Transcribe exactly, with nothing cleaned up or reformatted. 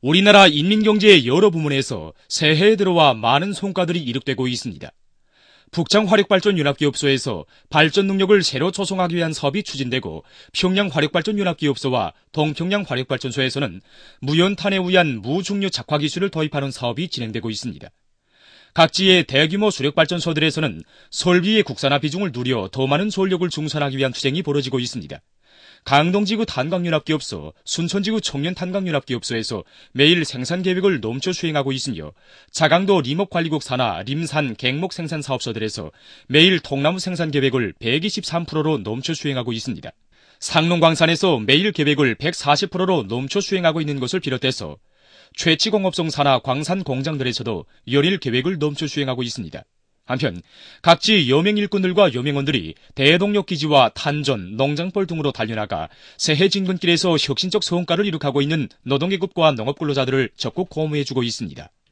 우리나라 인민경제의 여러 부문에서 새해에 들어와 많은 성과들이 이룩되고 있습니다. 북창화력발전연합기업소에서 발전 능력을 새로 조성하기 위한 사업이 추진되고, 평양화력발전연합기업소와 동평양화력발전소에서는 무연탄에 의한 무중류 작화 기술을 도입하는 사업이 진행되고 있습니다. 각지의 대규모 수력발전소들에서는 설비의 국산화 비중을 누려 더 많은 전력을 중산하기 위한 투쟁이 벌어지고 있습니다. 강동지구 탄광연합기업소, 순천지구 청년탄광연합기업소에서 매일 생산계획을 넘쳐 수행하고 있으며, 자강도 림업관리국 산하 림산 갱목 생산사업소들에서 매일 통나무 생산계획을 백이십삼 퍼센트로 넘쳐 수행하고 있습니다. 상농광산에서 매일 계획을 백사십 퍼센트로 넘쳐 수행하고 있는 것을 비롯해서 최치공업성 산하 광산 공장들에서도 열일 계획을 넘쳐 수행하고 있습니다. 한편 각지 여명 일꾼들과 여명원들이 대동력기지와 탄전, 농장벌 등으로 달려나가 새해 진근길에서 혁신적 성과를 이룩하고 있는 노동계급과 농업근로자들을 적극 고무해주고 있습니다.